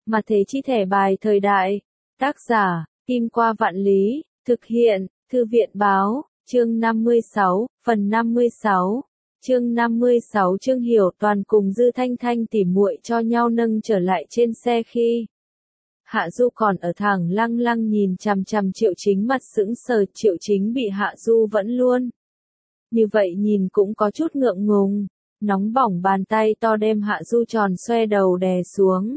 Mà thế chi thẻ bài thời đại. Tác giả, Kim Qua Vạn Lý, thực hiện, Thư viện Báo, chương 56, phần 56. Chương 56 Trương Hiểu Toàn cùng Dư Thanh Thanh tỉ muội cho nhau nâng trở lại trên xe khi Hạ Du còn ở thẳng lăng lăng nhìn chằm chằm Triệu Chính mặt sững sờ. Triệu Chính bị Hạ Du vẫn luôn như vậy nhìn cũng có chút ngượng ngùng. Nóng bỏng bàn tay to đem Hạ Du tròn xoe đầu đè xuống.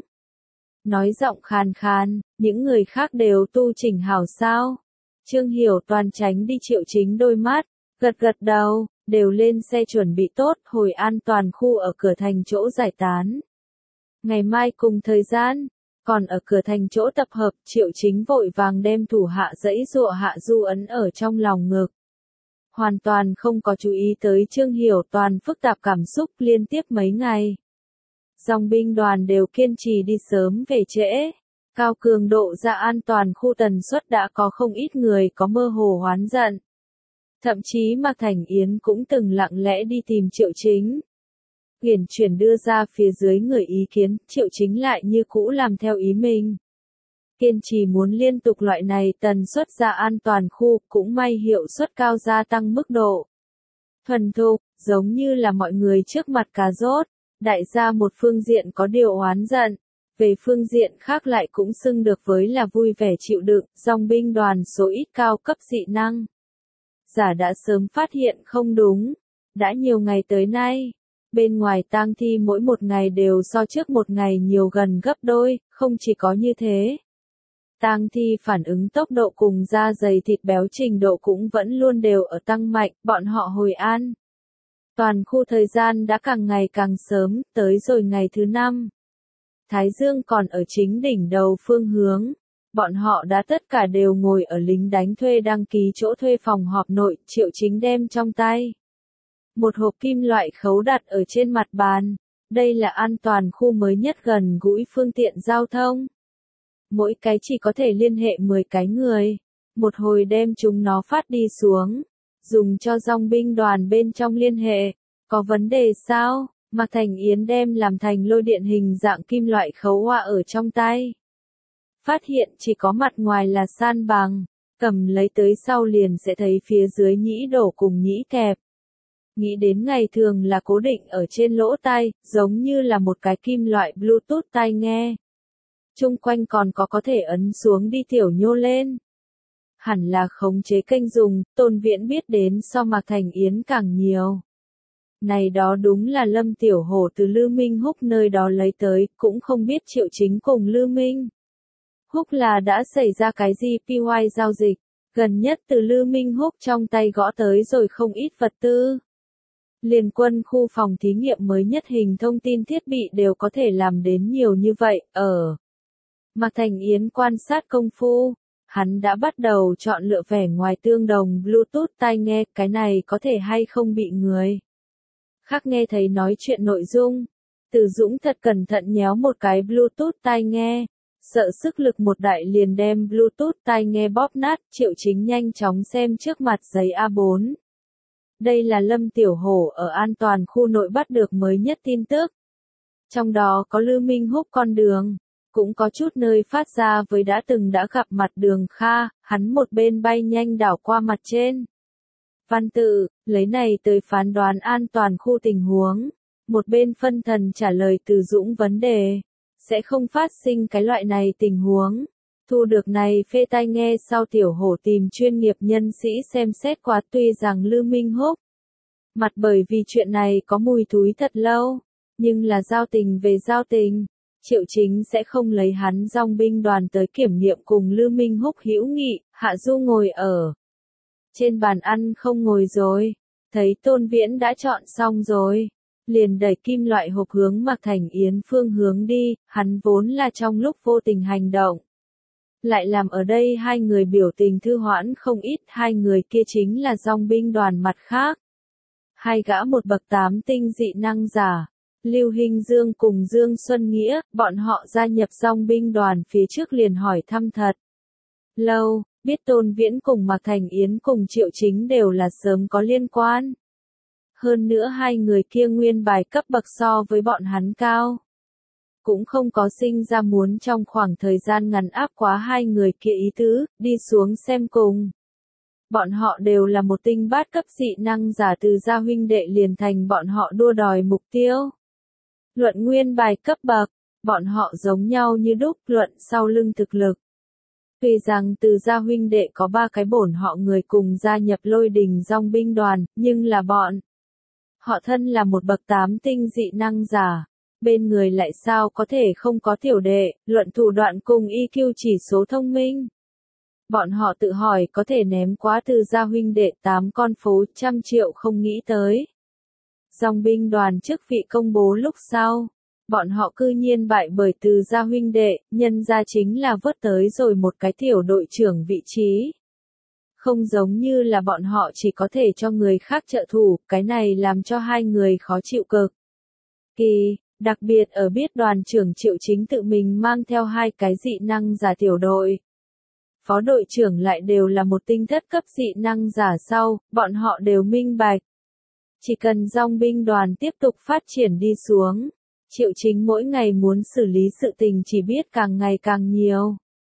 Nói giọng khàn khàn, những người khác đều tu chỉnh hảo sao? Trương Hiểu Toàn tránh đi Triệu Chính đôi mắt, gật gật đầu, đều lên xe chuẩn bị tốt, hồi an toàn khu ở cửa thành chỗ giải tán. Ngày mai cùng thời gian, còn ở cửa thành chỗ tập hợp, Triệu Chính vội vàng đem thủ hạ dãy dụa Hạ Du ấn ở trong lòng ngực. Hoàn toàn không có chú ý tới Trương Hiểu Toàn phức tạp cảm xúc liên tiếp mấy ngày. Dòng binh đoàn đều kiên trì đi sớm về trễ. Cao cường độ ra an toàn khu tần suất đã có không ít người có mơ hồ oán giận. Thậm chí Mạc Thành Yến cũng từng lặng lẽ đi tìm Triệu Chính. Uyển chuyển đưa ra phía dưới người ý kiến, Triệu Chính lại như cũ làm theo ý mình. Kiên trì muốn liên tục loại này tần suất ra an toàn khu, cũng may hiệu suất cao gia tăng mức độ. Thuần thục, giống như là mọi người trước mặt cà rốt, đại gia một phương diện có điều oán giận, về phương diện khác lại cũng xưng được với là vui vẻ chịu đựng. Dòng binh đoàn số ít cao cấp dị năng giả đã sớm phát hiện không đúng. Đã nhiều ngày tới nay, bên ngoài tang thi mỗi một ngày đều so trước một ngày nhiều gần gấp đôi. Không chỉ có như thế, tang thi phản ứng tốc độ cùng da dày thịt béo trình độ cũng vẫn luôn đều ở tăng mạnh. Bọn họ hồi an toàn khu thời gian đã càng ngày càng sớm, tới rồi ngày thứ 5. Thái Dương còn ở chính đỉnh đầu phương hướng. Bọn họ đã tất cả đều ngồi ở lính đánh thuê đăng ký chỗ thuê phòng họp nội. Triệu Chính đem trong tay một hộp kim loại khấu đặt ở trên mặt bàn. Đây là an toàn khu mới nhất gần gũi phương tiện giao thông. Mỗi cái chỉ có thể liên hệ 10 cái người. Một hồi đem chúng nó phát đi xuống, dùng cho dòng binh đoàn bên trong liên hệ. Có vấn đề sao? Mạc Thành Yến đem làm thành lôi điện hình dạng kim loại khấu hoa ở trong tay. Phát hiện chỉ có mặt ngoài là san bằng, cầm lấy tới sau liền sẽ thấy phía dưới nhĩ đổ cùng nhĩ kẹp. Nghĩ đến ngày thường là cố định ở trên lỗ tai, giống như là một cái kim loại Bluetooth tai nghe. Chung quanh còn có thể ấn xuống đi tiểu nhô lên. Hẳn là khống chế kênh dùng, Tôn Viễn biết đến so Mạc Thành Yến càng nhiều. Này đó đúng là Lâm Tiểu Hổ từ Lư Minh Húc nơi đó lấy tới, cũng không biết Triệu Chính cùng Lư Minh Húc là đã xảy ra cái gì PY giao dịch, gần nhất từ Lư Minh Húc trong tay gõ tới rồi không ít vật tư. Liên quân khu phòng thí nghiệm mới nhất hình thông tin thiết bị đều có thể làm đến nhiều như vậy. Ở Mạc Thành Yến quan sát công phu, hắn đã bắt đầu chọn lựa vẻ ngoài tương đồng Bluetooth tai nghe. Cái này có thể hay không bị người khác nghe thấy nói chuyện nội dung. Từ Dũng thật cẩn thận nhéo một cái Bluetooth tai nghe, sợ sức lực một đại liền đem Bluetooth tai nghe bóp nát. Triệu Chính nhanh chóng xem trước mặt giấy A4. Đây là Lâm Tiểu Hổ ở an toàn khu nội bắt được mới nhất tin tức. Trong đó có Lư Minh Húc con đường, cũng có chút nơi phát ra với đã từng đã gặp mặt Đường Kha. Hắn một bên bay nhanh đảo qua mặt trên văn tự, lấy này tới phán đoán an toàn khu tình huống. Một bên phân thần trả lời Từ Dũng vấn đề, sẽ không phát sinh cái loại này tình huống. Thu được này phê tai nghe sau, Tiểu Hổ tìm chuyên nghiệp nhân sĩ xem xét qua. Tuy rằng Lư Minh Húc mặt bởi vì chuyện này có mùi thúi thật lâu, nhưng là giao tình về giao tình, Triệu Chính sẽ không lấy hắn dòng binh đoàn tới kiểm nghiệm cùng Lư Minh Húc hữu nghị. Hạ Du ngồi ở trên bàn ăn không ngồi rồi, thấy Tôn Viễn đã chọn xong rồi, liền đẩy kim loại hộp hướng Mạc Thành Yến phương hướng đi. Hắn vốn là trong lúc vô tình hành động, lại làm ở đây hai người biểu tình thư hoãn không ít. Hai người kia chính là dòng binh đoàn mặt khác hai gã một bậc 8 tinh dị năng giả, Lưu Hinh Dương cùng Dương Xuân Nghĩa. Bọn họ gia nhập dòng binh đoàn phía trước liền hỏi thăm thật lâu, biết Tôn Viễn cùng Mạc Thành Yến cùng Triệu Chính đều là sớm có liên quan. Hơn nữa hai người kia nguyên bài cấp bậc so với bọn hắn cao. cũng không có sinh ra muốn trong khoảng thời gian ngắn áp quá hai người kia ý tứ, đi xuống xem cùng. Bọn họ đều là một tinh bát cấp dị năng giả, từ gia huynh đệ liền thành bọn họ đua đòi mục tiêu. Luận nguyên bài cấp bậc, bọn họ giống nhau như đúc, luận sau lưng thực lực. Tuy rằng từ gia huynh đệ có 3 cái bổn họ người cùng gia nhập Lôi Đình Dòng binh đoàn, nhưng là bọn họ thân là một bậc 8 tinh dị năng giả. Bên người lại sao có thể không có tiểu đệ, luận thủ đoạn cùng EQ chỉ số thông minh. Bọn họ tự hỏi có thể ném quá từ gia huynh đệ 8 con phố, 100 triệu không nghĩ tới. Dòng binh đoàn chức vị công bố lúc sau, bọn họ cư nhiên bại bởi từ gia huynh đệ, nhân ra chính là vớt tới rồi một cái tiểu đội trưởng vị trí. Không giống như là bọn họ chỉ có thể cho người khác trợ thủ, cái này làm cho hai người khó chịu cực kỳ. Đặc biệt ở biết đoàn trưởng Triệu Chính tự mình mang theo 2 cái dị năng giả tiểu đội. Phó đội trưởng lại đều là một tinh thất cấp dị năng giả sau, bọn họ đều minh bạch. Chỉ cần dòng binh đoàn tiếp tục phát triển đi xuống, Triệu Chính mỗi ngày muốn xử lý sự tình chỉ biết càng ngày càng nhiều.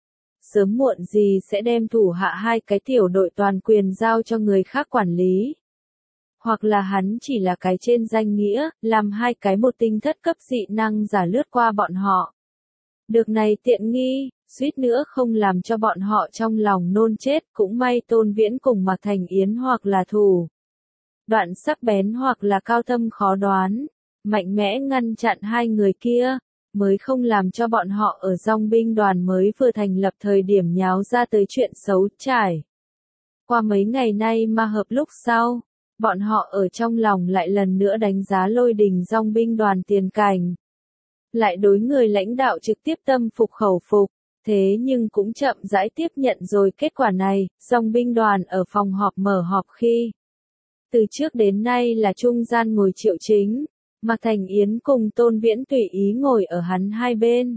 Sớm muộn gì sẽ đem thủ hạ 2 cái tiểu đội toàn quyền giao cho người khác quản lý. Hoặc là hắn chỉ là cái trên danh nghĩa, làm 2 cái một tinh thất cấp dị năng giả lướt qua bọn họ. Được này tiện nghi, suýt nữa không làm cho bọn họ trong lòng nôn chết, cũng may Tôn Viễn cùng Mạc Thành Yến hoặc là thủ đoạn sắc bén hoặc là cao thâm khó đoán, mạnh mẽ ngăn chặn 2 người kia, mới không làm cho bọn họ ở dòng binh đoàn mới vừa thành lập thời điểm nháo ra tới chuyện xấu trải. Qua mấy ngày nay mà hợp lúc sau, bọn họ ở trong lòng lại lần nữa đánh giá Lôi Đình dòng binh đoàn tiền cảnh. Lại đối người lãnh đạo trực tiếp tâm phục khẩu phục, thế nhưng cũng chậm rãi tiếp nhận rồi kết quả này, dòng binh đoàn ở phòng họp mở họp khi. Từ trước đến nay là trung gian ngồi Triệu Chính, Mạc Thành Yến cùng Tôn Viễn tùy ý ngồi ở hắn hai bên.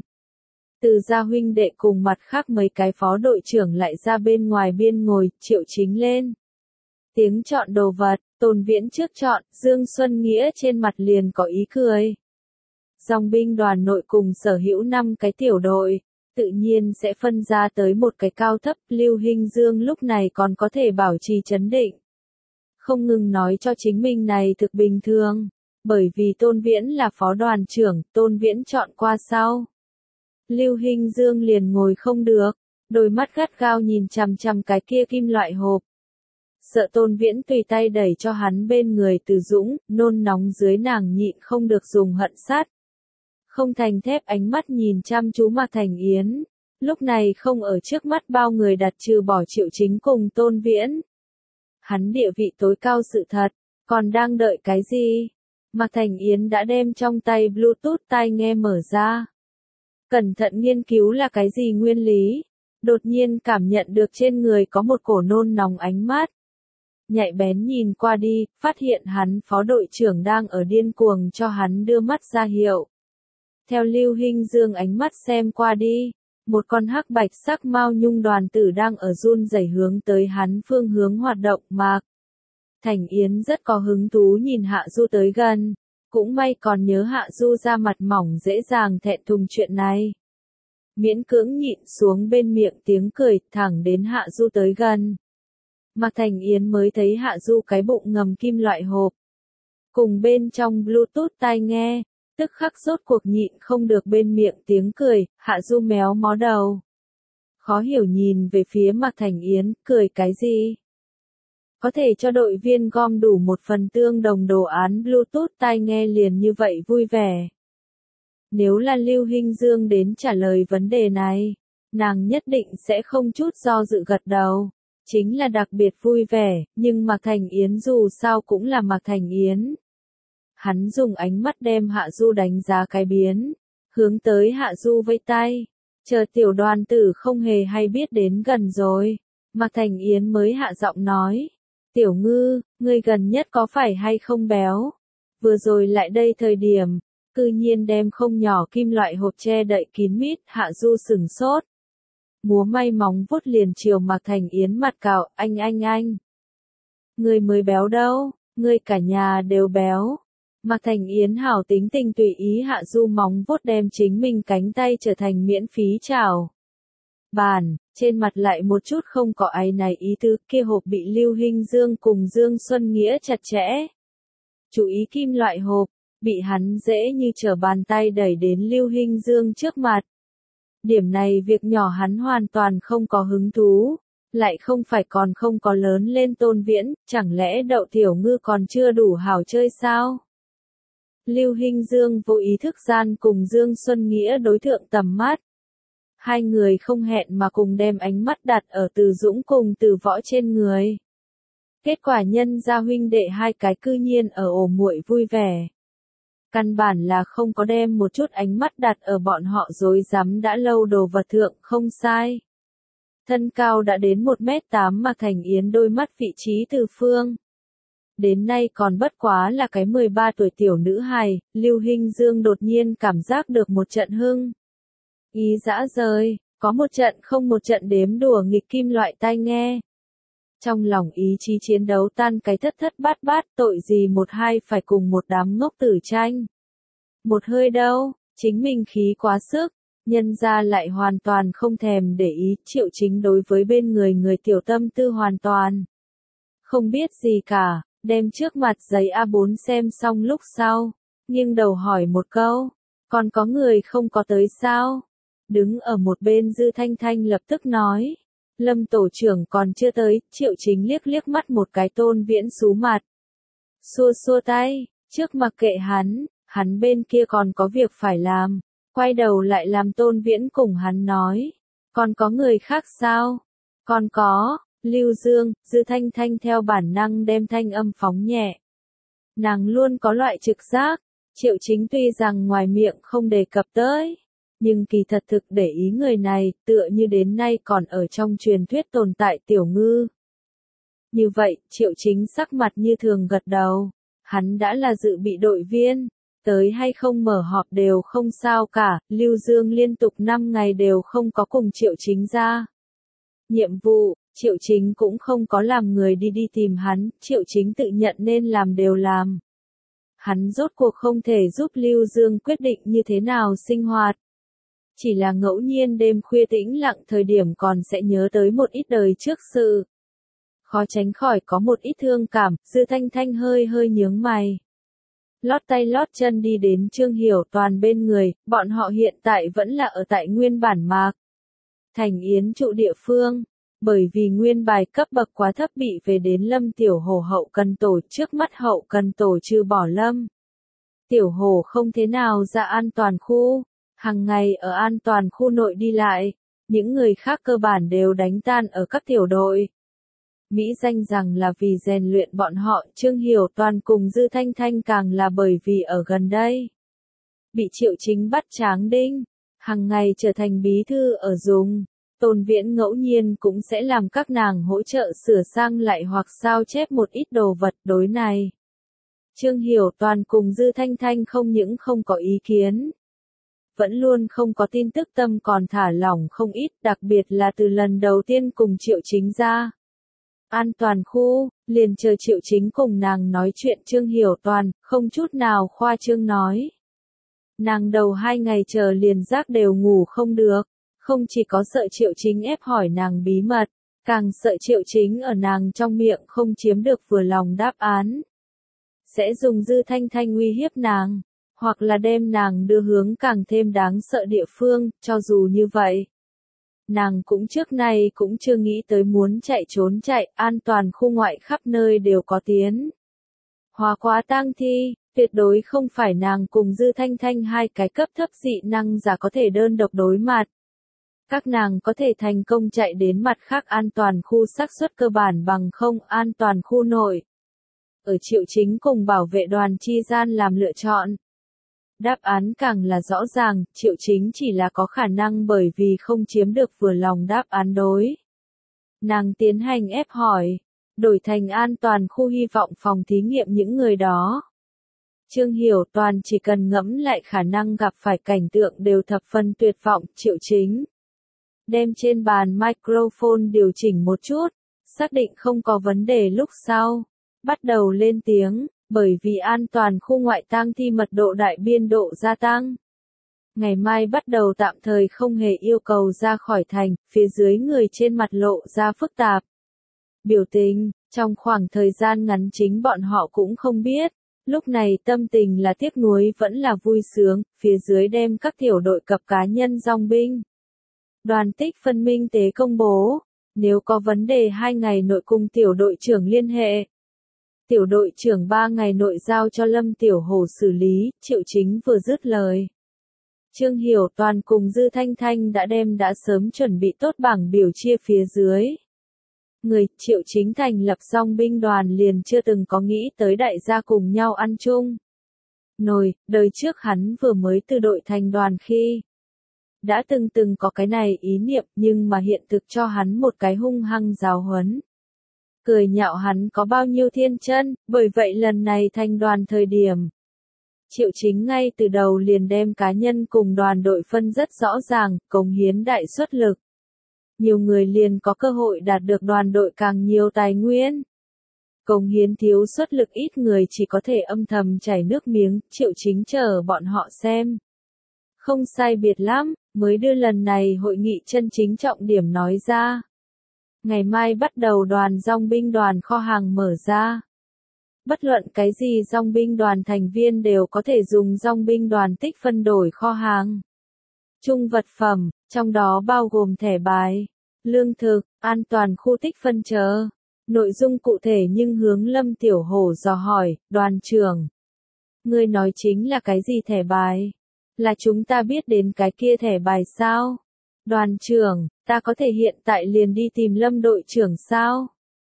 Từ gia huynh đệ cùng mặt khác mấy cái phó đội trưởng lại ra bên ngoài biên ngồi, Triệu Chính lên. Tiếng chọn đồ vật, Tôn Viễn trước chọn, Dương Xuân Nghĩa trên mặt liền có ý cười. Dòng binh đoàn nội cùng sở hữu 5 cái tiểu đội, tự nhiên sẽ phân ra tới một cái cao thấp, Lưu Hinh Dương lúc này còn có thể bảo trì trấn định. Không ngừng nói cho chính mình này thực bình thường, bởi vì Tôn Viễn là phó đoàn trưởng, Tôn Viễn chọn qua sau. Lưu Hinh Dương liền ngồi không được, đôi mắt gắt gao nhìn chằm chằm cái kia kim loại hộp. Sợ Tôn Viễn tùy tay đẩy cho hắn bên người Từ Dũng, nôn nóng dưới nàng nhịn không được dùng hận sát. Không thành thép ánh mắt nhìn chăm chú Mạc Thành Yến, lúc này không ở trước mắt bao người đặt trừ bỏ Triệu Chính cùng Tôn Viễn. Hắn địa vị tối cao sự thật, còn đang đợi cái gì? Mạc Thành Yến đã đem trong tay Bluetooth tai nghe mở ra. Cẩn thận nghiên cứu là cái gì nguyên lý, đột nhiên cảm nhận được trên người có một cổ nôn nóng ánh mắt. Nhạy bén nhìn qua đi, phát hiện hắn phó đội trưởng đang ở điên cuồng cho hắn đưa mắt ra hiệu. Theo Lưu Hinh Dương ánh mắt xem qua đi, một con hắc bạch sắc mao nhung đoàn tử đang ở run rẩy hướng tới hắn phương hướng hoạt động. Mạc Thành Yến rất có hứng thú nhìn Hạ Du tới gần, cũng may còn nhớ Hạ Du ra mặt mỏng dễ dàng thẹn thùng chuyện này. Miễn cưỡng nhịn xuống bên miệng tiếng cười, thẳng đến Hạ Du tới gần. Mạc Thành Yến mới thấy Hạ Du cái bụng ngầm kim loại hộp, cùng bên trong Bluetooth tai nghe, tức khắc rốt cuộc nhịn không được bên miệng tiếng cười. Hạ Du méo mó đầu, khó hiểu nhìn về phía Mạc Thành Yến, cười cái gì? Có thể cho đội viên gom đủ một phần tương đồng đồ án Bluetooth tai nghe liền như vậy vui vẻ. Nếu là Lưu Hinh Dương đến trả lời vấn đề này, nàng nhất định sẽ không chút do dự gật đầu. Chính là đặc biệt vui vẻ, nhưng Mạc Thành Yến dù sao cũng là Mạc Thành Yến. Hắn dùng ánh mắt đem Hạ Du đánh giá cái biến, hướng tới Hạ Du vẫy tay, chờ tiểu đoàn tử không hề hay biết đến gần rồi. Mạc Thành Yến mới hạ giọng nói, Tiểu Ngư, ngươi gần nhất có phải hay không béo? Vừa rồi lại đây thời điểm, cư nhiên đem không nhỏ kim loại hộp che đậy kín mít. Hạ Du sửng sốt, múa may móng vuốt liền chiều Mạc Thành Yến mặt cào, anh. Ngươi mới béo đâu, ngươi cả nhà đều béo. Mạc Thành Yến hảo tính tình tùy ý hạ du móng vuốt đem chính mình cánh tay trở thành miễn phí chào bàn, trên mặt lại một chút không có áy náy ý tứ, kia hộp bị Lưu Hinh Dương cùng Dương Xuân Nghĩa chặt chẽ. Chú ý kim loại hộp, bị hắn dễ như trở bàn tay đẩy đến Lưu Hinh Dương trước mặt. Điểm này việc nhỏ hắn hoàn toàn không có hứng thú, lại không phải còn không có lớn lên Tôn Viễn, chẳng lẽ Đậu Tiểu Ngư còn chưa đủ hảo chơi sao? Lưu Hinh Dương vô ý thức gian cùng Dương Xuân Nghĩa đối thượng tầm mắt. Hai người không hẹn mà cùng đem ánh mắt đặt ở Từ Dũng cùng Từ Võ trên người. Kết quả nhân gia huynh đệ hai cái cư nhiên ở ổ muội vui vẻ. Căn bản là không có đem một chút ánh mắt đặt ở bọn họ rối rắm đã lâu đồ vật thượng, không sai. Thân cao đã đến 1m8 mà Thành Yến đôi mắt vị trí từ phương. Đến nay còn bất quá là cái 13 tuổi tiểu nữ hài, Lưu Hinh Dương đột nhiên cảm giác được một trận hưng. Ý dã rời, có một trận không một trận đếm đùa nghịch kim loại tai nghe. Trong lòng ý chí chiến đấu tan cái thất thất bát bát, tội gì một hai phải cùng một đám ngốc tử tranh. Một hơi đâu, chính mình khí quá sức, nhân ra lại hoàn toàn không thèm để ý, Triệu Chính đối với bên người người tiểu tâm tư hoàn toàn. Không biết gì cả, đem trước mặt giấy A4 xem xong lúc sau, nghiêng đầu hỏi một câu, còn có người không có tới sao? Đứng ở một bên Dư Thanh Thanh lập tức nói. Lâm tổ trưởng còn chưa tới, Triệu Chính liếc liếc mắt một cái Tôn Viễn xú mặt. Xua xua tay, trước mặc kệ hắn bên kia còn có việc phải làm, quay đầu lại làm Tôn Viễn cùng hắn nói. Còn có người khác sao? Còn có, Lưu Dương, Dư Thanh Thanh theo bản năng đem thanh âm phóng nhẹ. Nàng luôn có loại trực giác, Triệu Chính tuy rằng ngoài miệng không đề cập tới. Nhưng kỳ thật thực để ý người này, tựa như đến nay còn ở trong truyền thuyết tồn tại Tiểu Ngư. Như vậy, Triệu Chính sắc mặt như thường gật đầu. Hắn đã là dự bị đội viên, tới hay không mở họp đều không sao cả, Lưu Dương liên tục 5 ngày đều không có cùng Triệu Chính ra. Nhiệm vụ, Triệu Chính cũng không có làm người đi tìm hắn, Triệu Chính tự nhận nên làm đều làm. Hắn rốt cuộc không thể giúp Lưu Dương quyết định như thế nào sinh hoạt. Chỉ là ngẫu nhiên đêm khuya tĩnh lặng thời điểm còn sẽ nhớ tới một ít đời trước sự. Khó tránh khỏi có một ít thương cảm, Dư Thanh Thanh hơi nhướng mày. Lót tay lót chân đi đến Trương Hiểu Toàn bên người, bọn họ hiện tại vẫn là ở tại nguyên bản Mạc Thành Yến trụ địa phương. Bởi vì nguyên bài cấp bậc quá thấp bị về đến Lâm Tiểu Hồ hậu cần tổ, trước mắt hậu cần tổ trừ bỏ Lâm Tiểu Hồ không thế nào ra an toàn khu. Hàng ngày ở an toàn khu nội đi lại, những người khác cơ bản đều đánh tan ở các tiểu đội. Mỹ danh rằng là vì rèn luyện bọn họ, Trương Hiểu Toàn cùng Dư Thanh Thanh càng là bởi vì ở gần đây. Bị Triệu Chính bắt tráng đinh, hàng ngày trở thành bí thư ở dùng, Tôn Viễn ngẫu nhiên cũng sẽ làm các nàng hỗ trợ sửa sang lại hoặc sao chép một ít đồ vật đối này. Trương Hiểu Toàn cùng Dư Thanh Thanh không những không có ý kiến. Vẫn luôn không có tin tức tâm còn thả lỏng không ít, đặc biệt là từ lần đầu tiên cùng Triệu Chính ra. An toàn khu, liền chờ Triệu Chính cùng nàng nói chuyện Trương Hiểu Toàn, không chút nào khoa trương nói. Nàng đầu 2 ngày chờ liền giác đều ngủ không được, không chỉ có sợ Triệu Chính ép hỏi nàng bí mật, càng sợ Triệu Chính ở nàng trong miệng không chiếm được vừa lòng đáp án. Sẽ dùng Dư Thanh Thanh uy hiếp nàng. Hoặc là đem nàng đưa hướng càng thêm đáng sợ địa phương, cho dù như vậy. Nàng cũng trước nay cũng chưa nghĩ tới muốn chạy trốn chạy, an toàn khu ngoại khắp nơi đều có tiến. Hóa quá tang thi, tuyệt đối không phải nàng cùng Dư Thanh Thanh hai cái cấp thấp dị năng giả có thể đơn độc đối mặt. Các nàng có thể thành công chạy đến mặt khác an toàn khu xác suất cơ bản bằng không an toàn khu nội. Ở Triệu Chính cùng bảo vệ đoàn chi gian làm lựa chọn. Đáp án càng là rõ ràng, Triệu Chính chỉ là có khả năng bởi vì không chiếm được vừa lòng đáp án đối. Nàng tiến hành ép hỏi, đổi thành an toàn khu hy vọng phòng thí nghiệm những người đó. Trương Hiểu Toàn chỉ cần ngẫm lại khả năng gặp phải cảnh tượng đều thập phần tuyệt vọng, Triệu Chính. Đem trên bàn microphone điều chỉnh một chút, xác định không có vấn đề lúc sau. Bắt đầu lên tiếng, Bởi vì an toàn khu ngoại tang thi mật độ đại biên độ gia tăng. Ngày mai bắt đầu tạm thời không hề yêu cầu ra khỏi thành, phía dưới người trên mặt lộ ra phức tạp. Biểu tình, trong khoảng thời gian ngắn chính bọn họ cũng không biết. Lúc này tâm tình là tiếc nuối vẫn là vui sướng, phía dưới đem các tiểu đội cập cá nhân dòng binh. Đoàn tích phân minh tế công bố, nếu có vấn đề 2 ngày nội cùng tiểu đội trưởng liên hệ. Tiểu đội trưởng 3 ngày nội giao cho Lâm Tiểu Hổ xử lý, Triệu Chính vừa dứt lời. Trương Hiểu Toàn cùng Dư Thanh Thanh đã sớm chuẩn bị tốt bảng biểu chia phía dưới. Người Triệu Chính thành lập dòng binh đoàn liền chưa từng có nghĩ tới đại gia cùng nhau ăn chung. Đời trước hắn vừa mới từ đội thành đoàn khi đã từng có cái này ý niệm nhưng mà hiện thực cho hắn một cái hung hăng giáo huấn. Cười nhạo hắn có bao nhiêu thiên chân, bởi vậy lần này thành đoàn thời điểm. Triệu Chính ngay từ đầu liền đem cá nhân cùng đoàn đội phân rất rõ ràng, cống hiến đại suất lực. Nhiều người liền có cơ hội đạt được đoàn đội càng nhiều tài nguyên. Cống hiến thiếu suất lực ít người chỉ có thể âm thầm chảy nước miếng, Triệu Chính chờ bọn họ xem. Không sai biệt lắm, mới đưa lần này hội nghị chân chính trọng điểm nói ra. Ngày mai bắt đầu đoàn dòng binh đoàn kho hàng mở ra. Bất luận cái gì dòng binh đoàn thành viên đều có thể dùng dòng binh đoàn tích phân đổi kho hàng. Chung vật phẩm, trong đó bao gồm thẻ bài, lương thực, an toàn khu tích phân chờ. Nội dung cụ thể nhưng hướng Lâm Tiểu Hổ dò hỏi, đoàn trưởng. Ngươi nói chính là cái gì thẻ bài? Là chúng ta biết đến cái kia thẻ bài sao? Đoàn trưởng, ta có thể hiện tại liền đi tìm Lâm đội trưởng sao?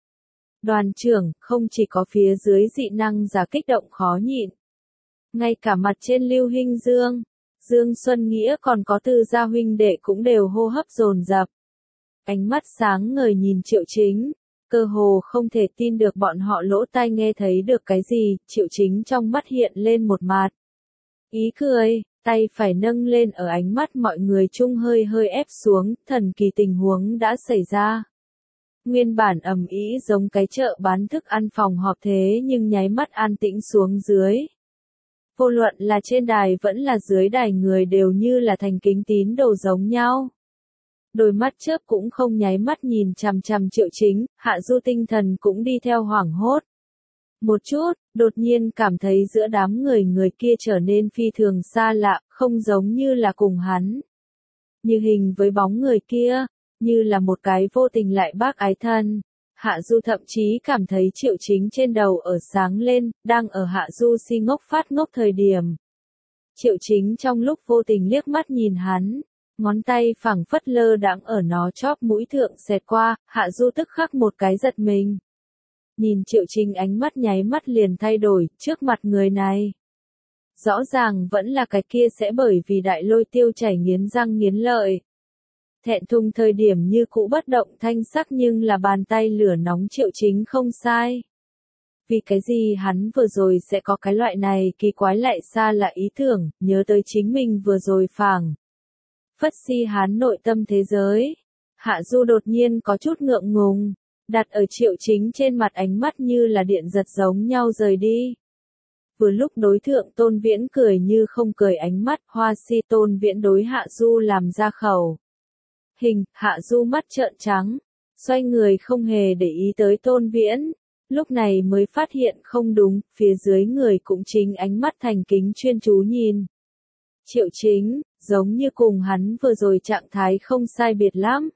Đoàn trưởng, không chỉ có phía dưới dị năng giả kích động khó nhịn. Ngay cả mặt trên Lưu Hinh Dương, Dương Xuân Nghĩa còn có Từ gia huynh đệ cũng đều hô hấp dồn dập. Ánh mắt sáng ngời nhìn Triệu Chính, cơ hồ không thể tin được bọn họ lỗ tai nghe thấy được cái gì, Triệu Chính trong mắt hiện lên một mạt. Ý cười, tay phải nâng lên ở ánh mắt mọi người chung hơi ép xuống, thần kỳ tình huống đã xảy ra. Nguyên bản ầm ĩ giống cái chợ bán thức ăn phòng họp thế nhưng nháy mắt an tĩnh xuống dưới. Vô luận là trên đài vẫn là dưới đài người đều như là thành kính tín đồ giống nhau. Đôi mắt chớp cũng không nháy mắt nhìn chằm chằm Triệu Chính, Hạ Du tinh thần cũng đi theo hoảng hốt. Một chút, đột nhiên cảm thấy giữa đám người kia trở nên phi thường xa lạ, không giống như là cùng hắn. Như hình với bóng người kia, như là một cái vô tình lại bác ái thân. Hạ Du thậm chí cảm thấy Triệu Chính trên đầu ở sáng lên, đang ở Hạ Du si ngốc phát ngốc thời điểm. Triệu Chính trong lúc vô tình liếc mắt nhìn hắn, ngón tay phẳng phất lơ đãng ở nó chóp mũi thượng xẹt qua, Hạ Du tức khắc một cái giật mình. Nhìn Triệu Chính ánh mắt nháy mắt liền thay đổi, trước mặt người này. Rõ ràng vẫn là cái kia sẽ bởi vì đại lôi tiêu chảy nghiến răng nghiến lợi. Thẹn thùng thời điểm như cũ bất động thanh sắc nhưng là bàn tay lửa nóng Triệu Chính không sai. Vì cái gì hắn vừa rồi sẽ có cái loại này kỳ quái lại xa lạ ý tưởng, nhớ tới chính mình vừa rồi phảng. Phất si hắn nội tâm thế giới. Hạ Du đột nhiên có chút ngượng ngùng, đặt ở Triệu Chính trên mặt ánh mắt như là điện giật giống nhau rời đi. Vừa lúc đối thượng Tôn Viễn cười như không cười ánh mắt, hoa si Tôn Viễn đối Hạ Du làm ra khẩu. Hạ Du mắt trợn trắng, xoay người không hề để ý tới Tôn Viễn, lúc này mới phát hiện không đúng, phía dưới người cũng chính ánh mắt thành kính chuyên chú nhìn. Triệu Chính, giống như cùng hắn vừa rồi trạng thái không sai biệt lắm.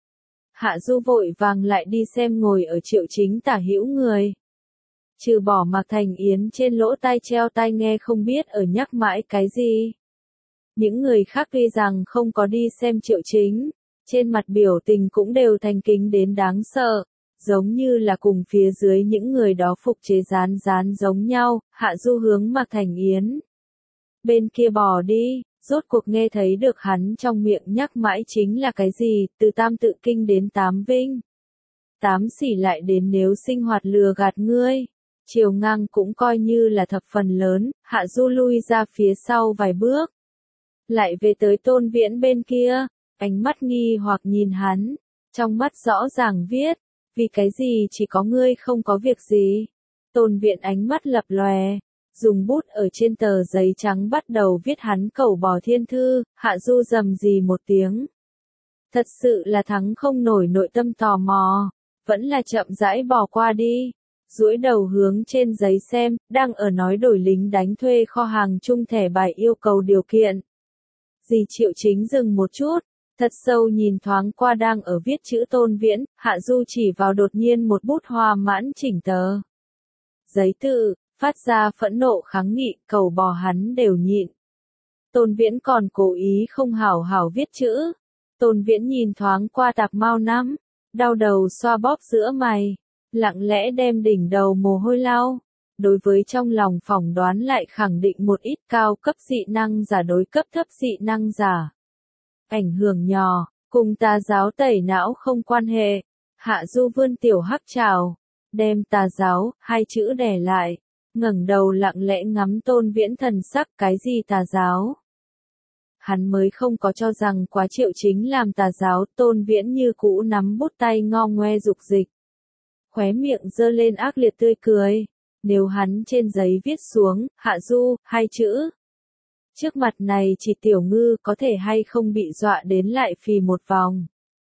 Hạ Du vội vàng lại đi xem ngồi ở Triệu Chính tả hữu người. Trừ bỏ Mạc Thành Yến trên lỗ tai treo tai nghe không biết ở nhắc mãi cái gì. Những người khác tuy rằng không có đi xem Triệu Chính, trên mặt biểu tình cũng đều thành kính đến đáng sợ, giống như là cùng phía dưới những người đó phục chế rán giống nhau, Hạ Du hướng Mạc Thành Yến. Bên kia bỏ đi, rốt cuộc nghe thấy được hắn trong miệng nhắc mãi chính là cái gì, từ Tam Tự Kinh đến Tám Vinh. Tám xỉ lại đến nếu sinh hoạt lừa gạt ngươi. Chiều ngang cũng coi như là thập phần lớn, Hạ Du lui ra phía sau vài bước. Lại về tới Tôn Viễn bên kia, ánh mắt nghi hoặc nhìn hắn, trong mắt rõ ràng viết, vì cái gì chỉ có ngươi không có việc gì. Tôn Viễn ánh mắt lập lòe, dùng bút ở trên tờ giấy trắng bắt đầu viết hắn cẩu bò thiên thư. Hạ Du rầm rì một tiếng. Thật sự là thắng không nổi nội tâm tò mò, vẫn là chậm rãi bỏ qua đi. Duỗi đầu hướng trên giấy xem, đang ở nói đổi lính đánh thuê kho hàng chung thẻ bài yêu cầu điều kiện. Dì Triệu Chính dừng một chút, thật sâu nhìn thoáng qua đang ở viết chữ Tôn Viễn, Hạ Du chỉ vào đột nhiên một bút hoa mãn chỉnh tờ giấy tự, phát ra phẫn nộ kháng nghị, cẩu bò hắn đều nhịn. Tôn Viễn còn cố ý không hảo hảo viết chữ. Tôn Viễn nhìn thoáng qua Tạp Mao Năm, đau đầu xoa bóp giữa mày, lặng lẽ đem đỉnh đầu mồ hôi lau. Đối với trong lòng phỏng đoán lại khẳng định một ít cao cấp dị năng giả đối cấp thấp dị năng giả. Ảnh hưởng nhỏ, cùng tà giáo tẩy não không quan hệ. Hạ Du vươn tiểu hắc trảo, đem tà giáo, hai chữ đè lại, ngẩng đầu lặng lẽ ngắm Tôn Viễn thần sắc. Cái gì tà giáo? Hắn mới không có cho rằng quá Triệu Chính làm tà giáo. Tôn Viễn như cũ nắm bút tay ngo ngoe dục dịch, khóe miệng giơ lên ác liệt tươi cười. Nếu hắn trên giấy viết xuống, Hạ Du, hai chữ. Trước mặt này chỉ tiểu ngư có thể hay không bị dọa đến lại phì một vòng.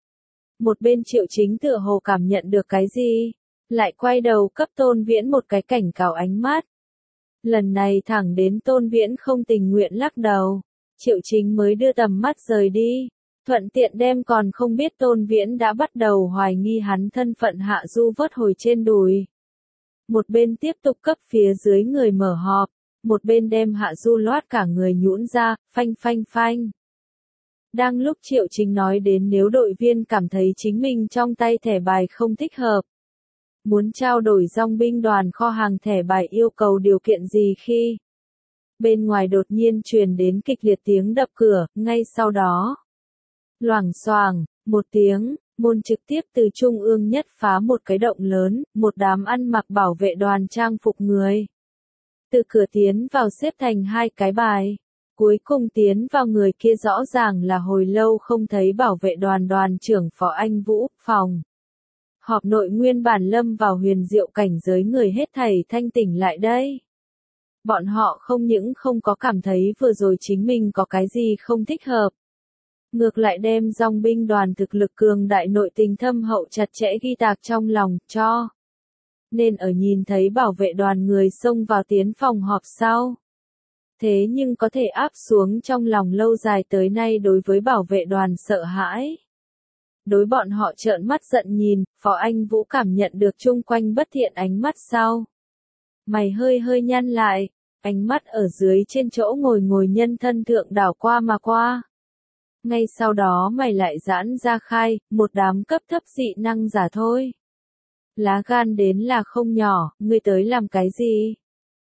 Một bên Triệu Chính tựa hồ cảm nhận được cái gì, lại quay đầu cấp Tôn Viễn một cái cảnh cáo ánh mắt. Lần này thẳng đến Tôn Viễn không tình nguyện lắc đầu, Triệu Chính mới đưa tầm mắt rời đi, thuận tiện đem còn không biết Tôn Viễn đã bắt đầu hoài nghi hắn thân phận Hạ Du vớt hồi trên đùi. Một bên tiếp tục cấp phía dưới người mở họp, một bên đem Hạ Du loát cả người nhũn ra, phanh phanh phanh. Đang lúc Triệu Chính nói đến nếu đội viên cảm thấy chính mình trong tay thẻ bài không thích hợp, muốn trao đổi dòng binh đoàn kho hàng thẻ bài yêu cầu điều kiện gì khi bên ngoài đột nhiên truyền đến kịch liệt tiếng đập cửa. Ngay sau đó, loảng xoảng một tiếng, môn trực tiếp từ trung ương nhất phá một cái động lớn, một đám ăn mặc bảo vệ đoàn trang phục người từ cửa tiến vào xếp thành hai cái bài. Cuối cùng tiến vào người kia rõ ràng là hồi lâu không thấy bảo vệ đoàn đoàn trưởng Phó Anh Vũ. Phòng họp nội nguyên bản lâm vào huyền diệu cảnh giới người hết thảy thanh tỉnh lại đây. Bọn họ không những không có cảm thấy vừa rồi chính mình có cái gì không thích hợp, ngược lại đem dòng binh đoàn thực lực cường đại nội tình thâm hậu chặt chẽ ghi tạc trong lòng, cho nên ở nhìn thấy bảo vệ đoàn người xông vào tiến phòng họp sau, thế nhưng có thể áp xuống trong lòng lâu dài tới nay đối với bảo vệ đoàn sợ hãi. Đối bọn họ trợn mắt giận nhìn, Phó Anh Vũ cảm nhận được chung quanh bất thiện ánh mắt sau. Mày hơi hơi nhăn lại, ánh mắt ở dưới trên chỗ ngồi nhân thân thượng đảo qua mà qua. Ngay sau đó mày lại giãn ra khai, một đám cấp thấp dị năng giả thôi. Lá gan đến là không nhỏ, ngươi tới làm cái gì?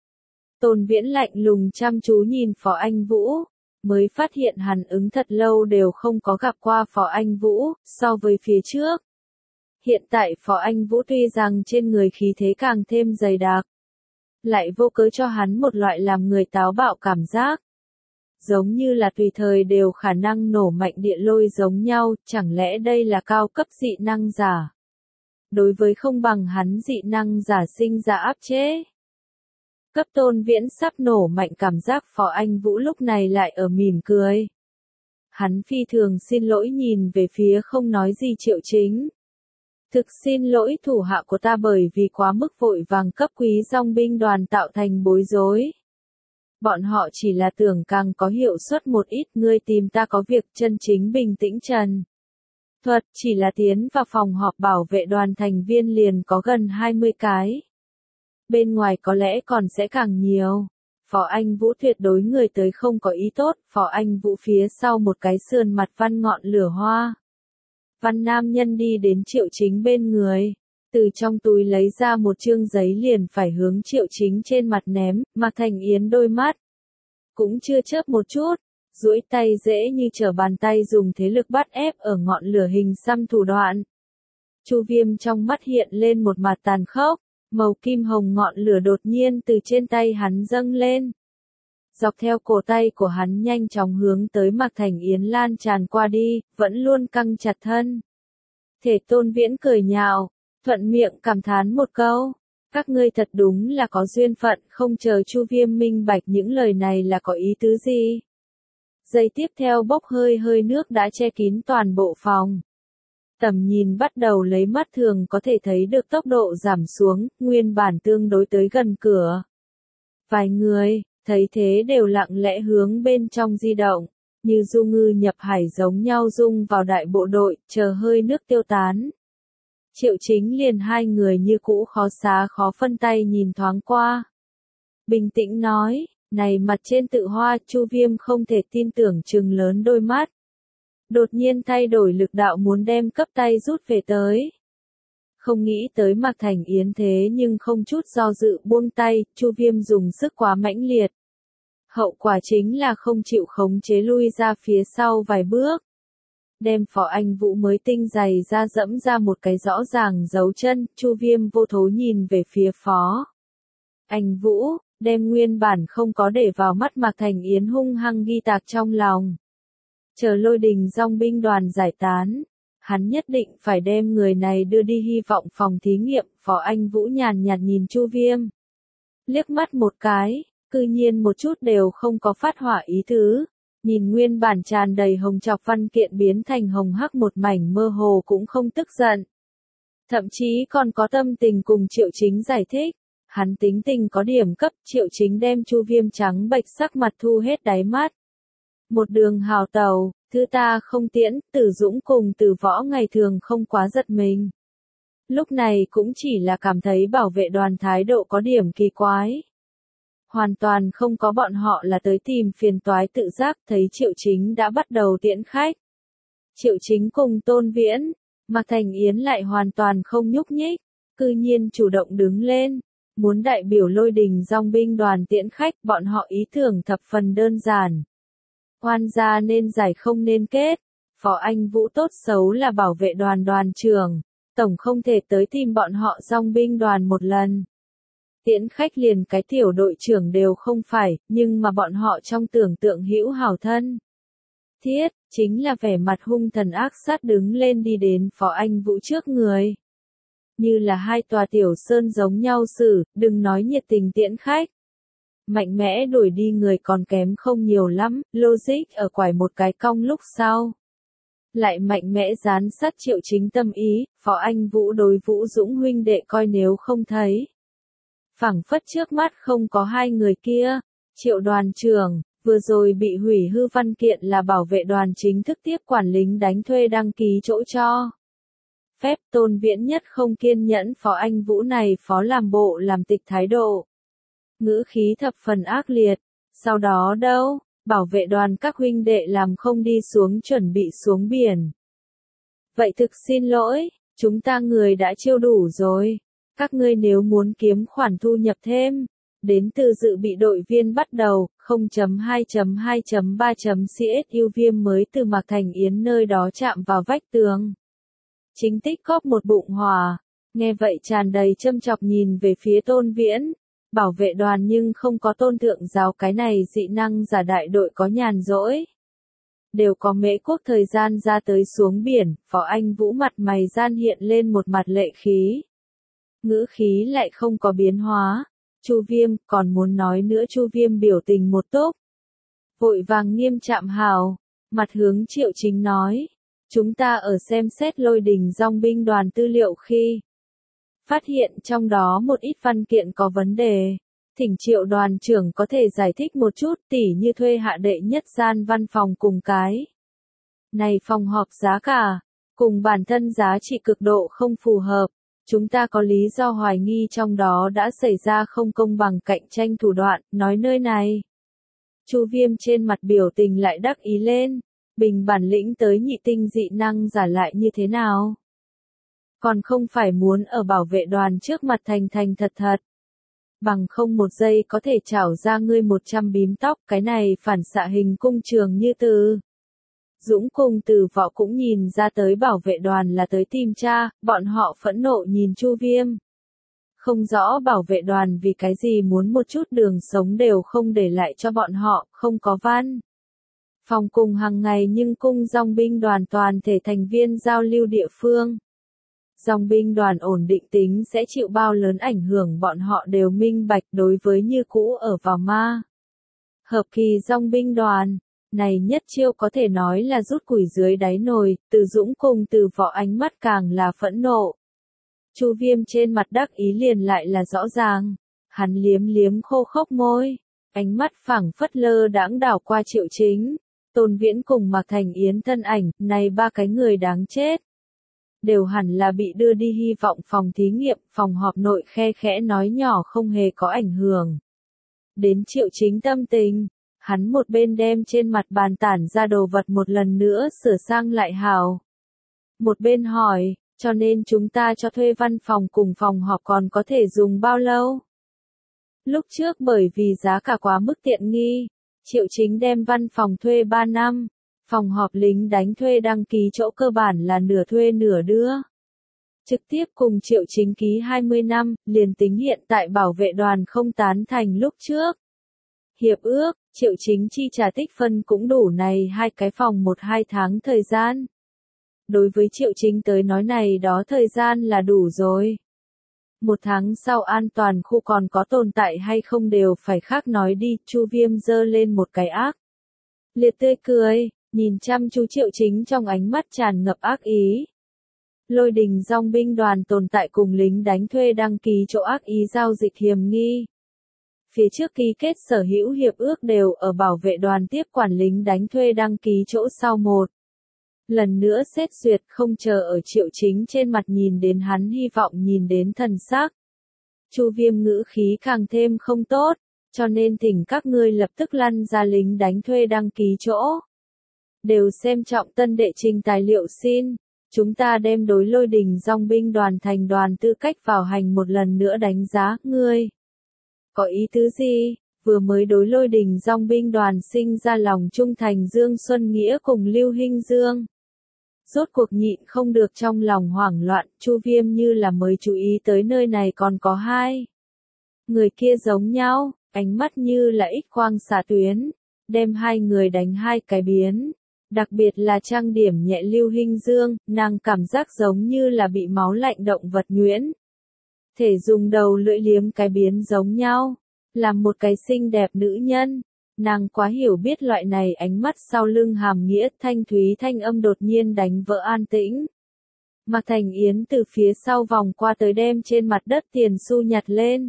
Tôn Viễn lạnh lùng chăm chú nhìn Phó Anh Vũ, mới phát hiện hắn ứng thật lâu đều không có gặp qua Phó Anh Vũ, so với phía trước. Hiện tại Phó Anh Vũ tuy rằng trên người khí thế càng thêm dày đặc, lại vô cớ cho hắn một loại làm người táo bạo cảm giác. Giống như là tùy thời đều khả năng nổ mạnh địa lôi giống nhau, chẳng lẽ đây là cao cấp dị năng giả? Đối với không bằng hắn dị năng giả sinh ra áp chế. Cấp Tôn Viễn sắp nổ mạnh cảm giác Phó Anh Vũ lúc này lại ở mỉm cười. Hắn phi thường xin lỗi nhìn về phía không nói gì Triệu Chính. Thực xin lỗi thủ hạ của ta bởi vì quá mức vội vàng cấp quý dòng binh đoàn tạo thành bối rối. Bọn họ chỉ là tưởng càng có hiệu suất một ít, ngươi tìm ta có việc. Chân Chính bình tĩnh trần thuật, chỉ là tiến vào phòng họp bảo vệ đoàn thành viên liền có gần 20 cái. Bên ngoài có lẽ còn sẽ càng nhiều. Phó Anh Vũ tuyệt đối người tới không có ý tốt. Phó Anh Vũ phía sau một cái sườn mặt văn ngọn lửa hoa. Văn nam nhân đi đến Triệu Chính bên người, từ trong túi lấy ra một chương giấy liền phải hướng Triệu Chính trên mặt ném. Mạc Thành Yến đôi mắt cũng chưa chớp một chút, duỗi tay dễ như trở bàn tay dùng thế lực bắt ép ở ngọn lửa hình xăm thủ đoạn. Chu Viêm trong mắt hiện lên một mặt tàn khốc, màu kim hồng ngọn lửa đột nhiên từ trên tay hắn dâng lên. Dọc theo cổ tay của hắn nhanh chóng hướng tới Mạc Thành Yến lan tràn qua đi, vẫn luôn căng chặt thân. Thể Tôn Viễn cười nhạo, thuận miệng cảm thán một câu. Các ngươi thật đúng là có duyên phận, không chờ Chu Viêm minh bạch những lời này là có ý tứ gì. Giây tiếp theo bốc hơi hơi nước đã che kín toàn bộ phòng. Tầm nhìn bắt đầu lấy mắt thường có thể thấy được tốc độ giảm xuống, nguyên bản tương đối tới gần cửa. Vài người, thấy thế đều lặng lẽ hướng bên trong di động, như du ngư nhập hải giống nhau dung vào đại bộ đội, chờ hơi nước tiêu tán. Triệu Chính liền hai người như cũ khó xá khó phân tay nhìn thoáng qua. Bình tĩnh nói, này mặt trên tự hoa, Chu Viêm không thể tin tưởng trừng lớn đôi mắt. Đột nhiên thay đổi lực đạo muốn đem cấp tay rút về tới. Không nghĩ tới Mạc Thành Yến thế nhưng không chút do dự buông tay, Chu Viêm dùng sức quá mãnh liệt. Hậu quả chính là không chịu khống chế lui ra phía sau vài bước. Đem Phó Anh Vũ mới tinh giày ra dẫm ra một cái rõ ràng dấu chân, Chu Viêm vô thố nhìn về phía Phó Anh Vũ, đem nguyên bản không có để vào mắt Mạc Thành Yến hung hăng ghi tạc trong lòng. Chờ Lôi Đình dòng binh đoàn giải tán, hắn nhất định phải đem người này đưa đi hy vọng phòng thí nghiệm. Phó Anh Vũ nhàn nhạt nhìn Chu Viêm. Liếc mắt một cái, cư nhiên một chút đều không có phát hỏa ý tứ. Nhìn nguyên bản tràn đầy hồng chọc văn kiện biến thành hồng hắc một mảnh mơ hồ cũng không tức giận. Thậm chí còn có tâm tình cùng Triệu Chính giải thích. Hắn tính tình có điểm cấp, Triệu Chính đem Chu Viêm trắng bệch sắc mặt thu hết đáy mắt. Một đường hào tàu, thứ ta không tiễn, Tử Dũng cùng Tử Võ ngày thường không quá giật mình. Lúc này cũng chỉ là cảm thấy bảo vệ đoàn thái độ có điểm kỳ quái. Hoàn toàn không có bọn họ là tới tìm phiền toái tự giác, thấy Triệu Chính đã bắt đầu tiễn khách. Triệu Chính cùng Tôn Viễn, Mạc Thành Yến lại hoàn toàn không nhúc nhích, cư nhiên chủ động đứng lên, muốn đại biểu Lôi Đình dòng binh đoàn tiễn khách, bọn họ ý tưởng thập phần đơn giản. Oan gia nên giải không nên kết, Phó Anh Vũ tốt xấu là bảo vệ đoàn đoàn trưởng, tổng không thể tới tìm bọn họ dòng binh đoàn một lần. Tiễn khách liền cái tiểu đội trưởng đều không phải, nhưng mà bọn họ trong tưởng tượng hữu hảo thân. Thiết, chính là vẻ mặt hung thần ác sát đứng lên đi đến Phó Anh Vũ trước người. Như là hai tòa tiểu sơn giống nhau xử, đừng nói nhiệt tình tiễn khách. Mạnh mẽ đuổi đi người còn kém không nhiều lắm, logic ở quải một cái cong lúc sau. Lại mạnh mẽ dán sát Triệu Chính tâm ý, Phó Anh Vũ đối Vũ Dũng huynh đệ coi nếu không thấy. Phảng phất trước mắt không có hai người kia, Triệu đoàn trưởng, vừa rồi bị hủy hư văn kiện là bảo vệ đoàn chính thức tiếp quản lính đánh thuê đăng ký chỗ cho. Phép Tôn Viễn nhất không kiên nhẫn Phó Anh Vũ này phó làm bộ làm tịch thái độ. Ngữ khí thập phần ác liệt, sau đó đâu, bảo vệ đoàn các huynh đệ làm không đi xuống chuẩn bị xuống biển. Vậy thực xin lỗi, chúng ta người đã chiêu đủ rồi. Các ngươi nếu muốn kiếm khoản thu nhập thêm, đến từ dự bị đội viên bắt đầu, 0.2.2.3.CSU Viêm mới từ Mạc Thành Yến nơi đó chạm vào vách tường. Chính tích góp một bụng hỏa, nghe vậy tràn đầy châm chọc nhìn về phía Tôn Viễn, bảo vệ đoàn nhưng không có Tôn thượng giáo cái này dị năng giả đại đội có nhàn rỗi. Đều có Mễ Quốc thời gian ra tới xuống biển, Phó Anh Vũ mặt mày gian hiện lên một mặt lệ khí. Ngữ khí lại không có biến hóa. Chu Viêm, còn muốn nói nữa Chu Viêm biểu tình một tốp. Vội vàng nghiêm chạm hào, mặt hướng Triệu Chính nói. Chúng ta ở xem xét Lôi Đình dòng binh đoàn tư liệu khi phát hiện trong đó một ít văn kiện có vấn đề. Thỉnh Triệu đoàn trưởng có thể giải thích một chút, tỉ như thuê hạ đệ nhất gian văn phòng cùng cái này phòng họp giá cả, cùng bản thân giá trị cực độ không phù hợp. Chúng ta có lý do hoài nghi trong đó đã xảy ra không công bằng cạnh tranh thủ đoạn, nói nơi này. Chu Viêm trên mặt biểu tình lại đắc ý lên, bình bản lĩnh tới nhị tinh dị năng giả lại như thế nào? Còn không phải muốn ở bảo vệ đoàn trước mặt thành thành thật thật. Bằng không một giây có thể trảo ra ngươi 100 bím tóc, cái này phản xạ hình cung trường như từ. Dũng cùng Tử Võ cũng nhìn ra tới bảo vệ đoàn là tới tìm cha, bọn họ phẫn nộ nhìn Chu Viêm. Không rõ bảo vệ đoàn vì cái gì muốn một chút đường sống đều không để lại cho bọn họ, không có văn. Phòng cùng hàng ngày nhưng cung dòng binh đoàn toàn thể thành viên giao lưu địa phương. dòng binh đoàn ổn định tính sẽ chịu bao lớn ảnh hưởng bọn họ đều minh bạch đối với như cũ ở vào ma. Hợp kỳ dòng binh đoàn, này nhất chiêu có thể nói là rút củi dưới đáy nồi, Từ Dũng cùng Từ Võ ánh mắt càng là phẫn nộ. Chu Viêm trên mặt đắc ý liền lại là rõ ràng, hắn liếm liếm khô khốc môi, ánh mắt phảng phất lơ đãng đảo qua Triệu Chính, Tôn Viễn cùng Mạc Thành Yến thân ảnh, này ba cái người đáng chết. Đều hẳn là bị đưa đi hy vọng phòng thí nghiệm, phòng họp nội khe khẽ nói nhỏ không hề có ảnh hưởng. Đến Triệu Chính tâm tình, hắn một bên đem trên mặt bàn tản ra đồ vật một lần nữa sửa sang lại hào. Một bên hỏi, cho nên chúng ta cho thuê văn phòng cùng phòng họp còn có thể dùng bao lâu? Lúc trước bởi vì giá cả quá mức tiện nghi, Triệu Chính đem văn phòng thuê 3 năm, phòng họp lính đánh thuê đăng ký chỗ cơ bản là nửa thuê nửa đưa. Trực tiếp cùng Triệu Chính ký 20 năm, liền tính hiện tại bảo vệ đoàn không tán thành lúc trước. Hiệp ước, Triệu Chính chi trả tích phân cũng đủ này 2 cái phòng 1-2 tháng thời gian. Đối với Triệu Chính tới nói này đó thời gian là đủ rồi. 1 tháng sau an toàn khu còn có tồn tại hay không đều phải khác nói đi, Chu Viêm giơ lên một cái ác liệt tươi cười, nhìn chăm chú Triệu Chính trong ánh mắt tràn ngập ác ý. Lôi Đình dòng binh đoàn tồn tại cùng lính đánh thuê đăng ký chỗ ác ý giao dịch hiểm nghi. Phía trước ký kết sở hữu hiệp ước đều ở bảo vệ đoàn tiếp quản lính đánh thuê đăng ký chỗ sau một. Lần nữa xét duyệt không chờ ở Triệu Chính trên mặt nhìn đến hắn hy vọng nhìn đến thần sắc. Chu Viêm ngữ khí càng thêm không tốt, cho nên thỉnh các ngươi lập tức lăn ra lính đánh thuê đăng ký chỗ. Đều xem trọng tân đệ trình tài liệu xin, chúng ta đem đối Lôi Đình dòng binh đoàn thành đoàn tư cách vào hành một lần nữa đánh giá, ngươi. Có ý tứ gì? Vừa mới đối Lôi Đình dòng binh đoàn sinh ra lòng trung thành Dương Xuân Nghĩa cùng Lưu Hinh Dương. Rốt cuộc nhịn không được trong lòng hoảng loạn, Chu Viêm như là mới chú ý tới nơi này còn có 2 người kia giống nhau, ánh mắt như là X quang xạ tuyến, đem 2 người đánh 2 cái biến. Đặc biệt là trang điểm nhẹ Lưu Hinh Dương, nàng cảm giác giống như là bị máu lạnh động vật nhuyễn. Thể dùng đầu lưỡi liếm cái biến giống nhau, làm một cái xinh đẹp nữ nhân. Nàng quá hiểu biết loại này ánh mắt sau lưng hàm nghĩa, thanh thúy thanh âm đột nhiên đánh vỡ an tĩnh. Mạc Thành Yến từ phía sau vòng qua tới đem trên mặt đất tiền xu nhặt lên.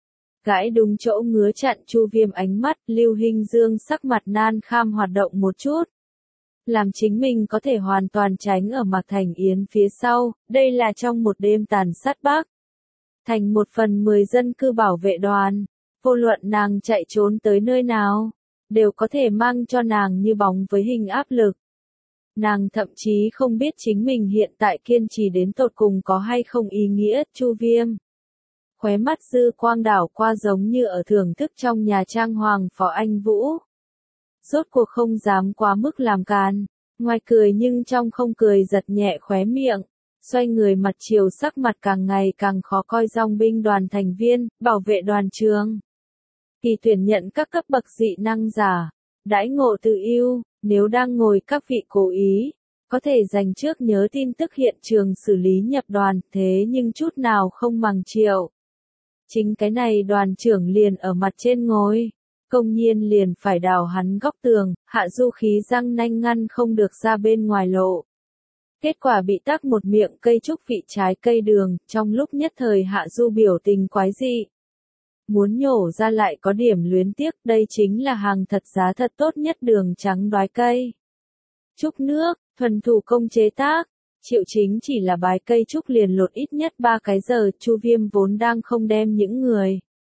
Gãi đúng chỗ ngứa chặn Chu Viêm ánh mắt, Lưu Hinh Dương sắc mặt nan kham hoạt động một chút. Làm chính mình có thể hoàn toàn tránh ở Mạc Thành Yến phía sau, đây là trong một đêm tàn sát Bắc. Thành 1/10 dân cư bảo vệ đoàn, vô luận nàng chạy trốn tới nơi nào, đều có thể mang cho nàng như bóng với hình áp lực. Nàng thậm chí không biết chính mình hiện tại kiên trì đến tột cùng có hay không ý nghĩa, Chu Viêm. Khóe mắt dư quang đảo qua giống như ở thưởng thức trong nhà trang hoàng Phó Anh Vũ. Rốt cuộc không dám quá mức làm càn, ngoài cười nhưng trong không cười giật nhẹ khóe miệng, xoay người mặt chiều sắc mặt càng ngày càng khó coi dòng binh đoàn thành viên, bảo vệ đoàn trường. Kỳ tuyển nhận các cấp bậc dị năng giả, đãi ngộ tự ưu, nếu đang ngồi các vị cố ý, có thể dành trước nhớ tin tức hiện trường xử lý nhập đoàn, thế nhưng chút nào không màng Triệu. Chính cái này đoàn trưởng liền ở mặt trên ngồi, công nhiên liền phải đào hắn góc tường, Hạ Du khí răng nanh ngăn không được ra bên ngoài lộ. Kết quả bị tắc một miệng cây trúc vị trái cây đường, trong lúc nhất thời Hạ Du biểu tình quái dị. Muốn nhổ ra lại có điểm luyến tiếc, đây chính là hàng thật giá thật tốt nhất đường trắng đoái cây. Trúc nước, thuần thủ công chế tác, Triệu Chính chỉ là bái cây trúc liền lột ít nhất 3 cái giờ, Chu Viêm vốn đang không đem những người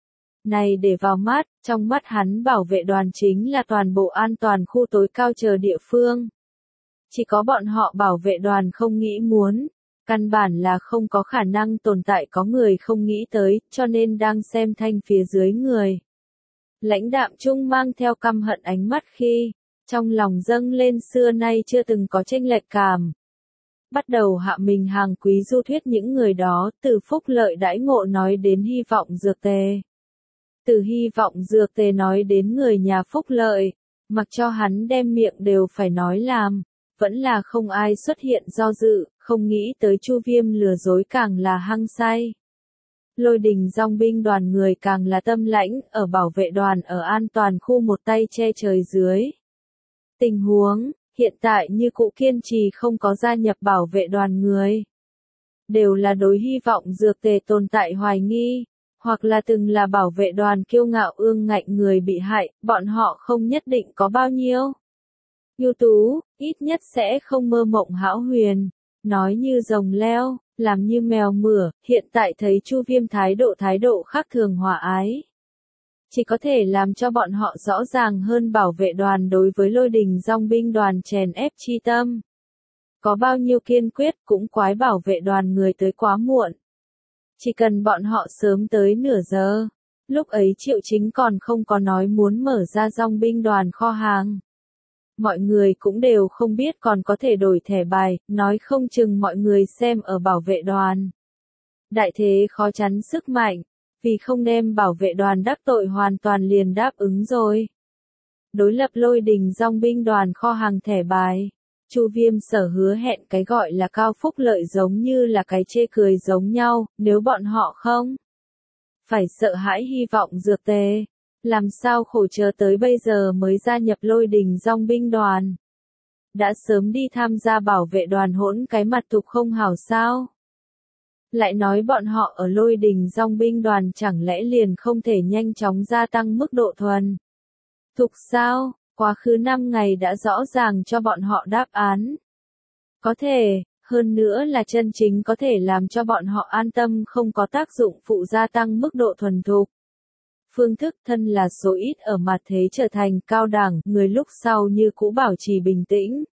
này để vào mắt, trong mắt hắn bảo vệ đoàn chính là toàn bộ an toàn khu tối cao chờ địa phương. Chỉ có bọn họ bảo vệ đoàn không nghĩ muốn, căn bản là không có khả năng tồn tại có người không nghĩ tới, cho nên đang xem thanh phía dưới người. Lãnh đạm trung mang theo căm hận ánh mắt khi, trong lòng dâng lên xưa nay chưa từng có chênh lệch cảm. Bắt đầu hạ mình hàng quý du thuyết những người đó, từ phúc lợi đãi ngộ nói đến hy vọng dược tề. Từ hy vọng dược tề nói đến người nhà phúc lợi, mặc cho hắn đem miệng đều phải nói làm, vẫn là không ai xuất hiện do dự, Không nghĩ tới Chu Viêm lừa dối càng là hăng say. Lôi Đình dòng binh đoàn người càng là tâm lãnh, ở bảo vệ đoàn ở an toàn khu một tay che trời dưới. Tình huống, hiện tại như cũ kiên trì không có gia nhập bảo vệ đoàn người. Đều là đối hy vọng dược tề tồn tại hoài nghi, hoặc là từng là bảo vệ đoàn kiêu ngạo ương ngạnh người bị hại, bọn họ không nhất định có bao nhiêu ưu tú, ít nhất sẽ không mơ mộng hão huyền, nói như rồng leo, làm như mèo mửa, hiện tại thấy Chu Viêm thái độ khác thường hòa ái. Chỉ có thể làm cho bọn họ rõ ràng hơn bảo vệ đoàn đối với Lôi Đình dòng binh đoàn chèn ép chi tâm. Có bao nhiêu kiên quyết cũng quái bảo vệ đoàn người tới quá muộn. Chỉ cần bọn họ sớm tới nửa giờ, lúc ấy Triệu Chính còn không có nói muốn mở ra dòng binh đoàn kho hàng. Mọi người cũng đều không biết còn có thể đổi thẻ bài, nói không chừng mọi người xem ở bảo vệ đoàn. Đại thế khó chắn sức mạnh, vì không đem bảo vệ đoàn đắc tội hoàn toàn liền đáp ứng rồi. Đối lập Lôi Đình dòng binh đoàn kho hàng thẻ bài. Chu Viêm sở hứa hẹn cái gọi là cao phúc lợi giống như là cái chê cười giống nhau, nếu bọn họ không phải sợ hãi hy vọng dược tề, làm sao khổ chờ tới bây giờ mới gia nhập Lôi Đình dòng binh đoàn. Đã sớm đi tham gia bảo vệ đoàn hỗn cái mặt tục không hảo sao. Lại nói bọn họ ở Lôi Đình dòng binh đoàn chẳng lẽ liền không thể nhanh chóng gia tăng mức độ thuần thục sao? Quá khứ 5 ngày đã rõ ràng cho bọn họ đáp án. Có thể, hơn nữa là chân chính có thể làm cho bọn họ an tâm không có tác dụng phụ gia tăng mức độ thuần thục. Phương thức thân là số ít ở mặt thế trở thành cao đẳng, người lúc sau như cũ bảo trì bình tĩnh.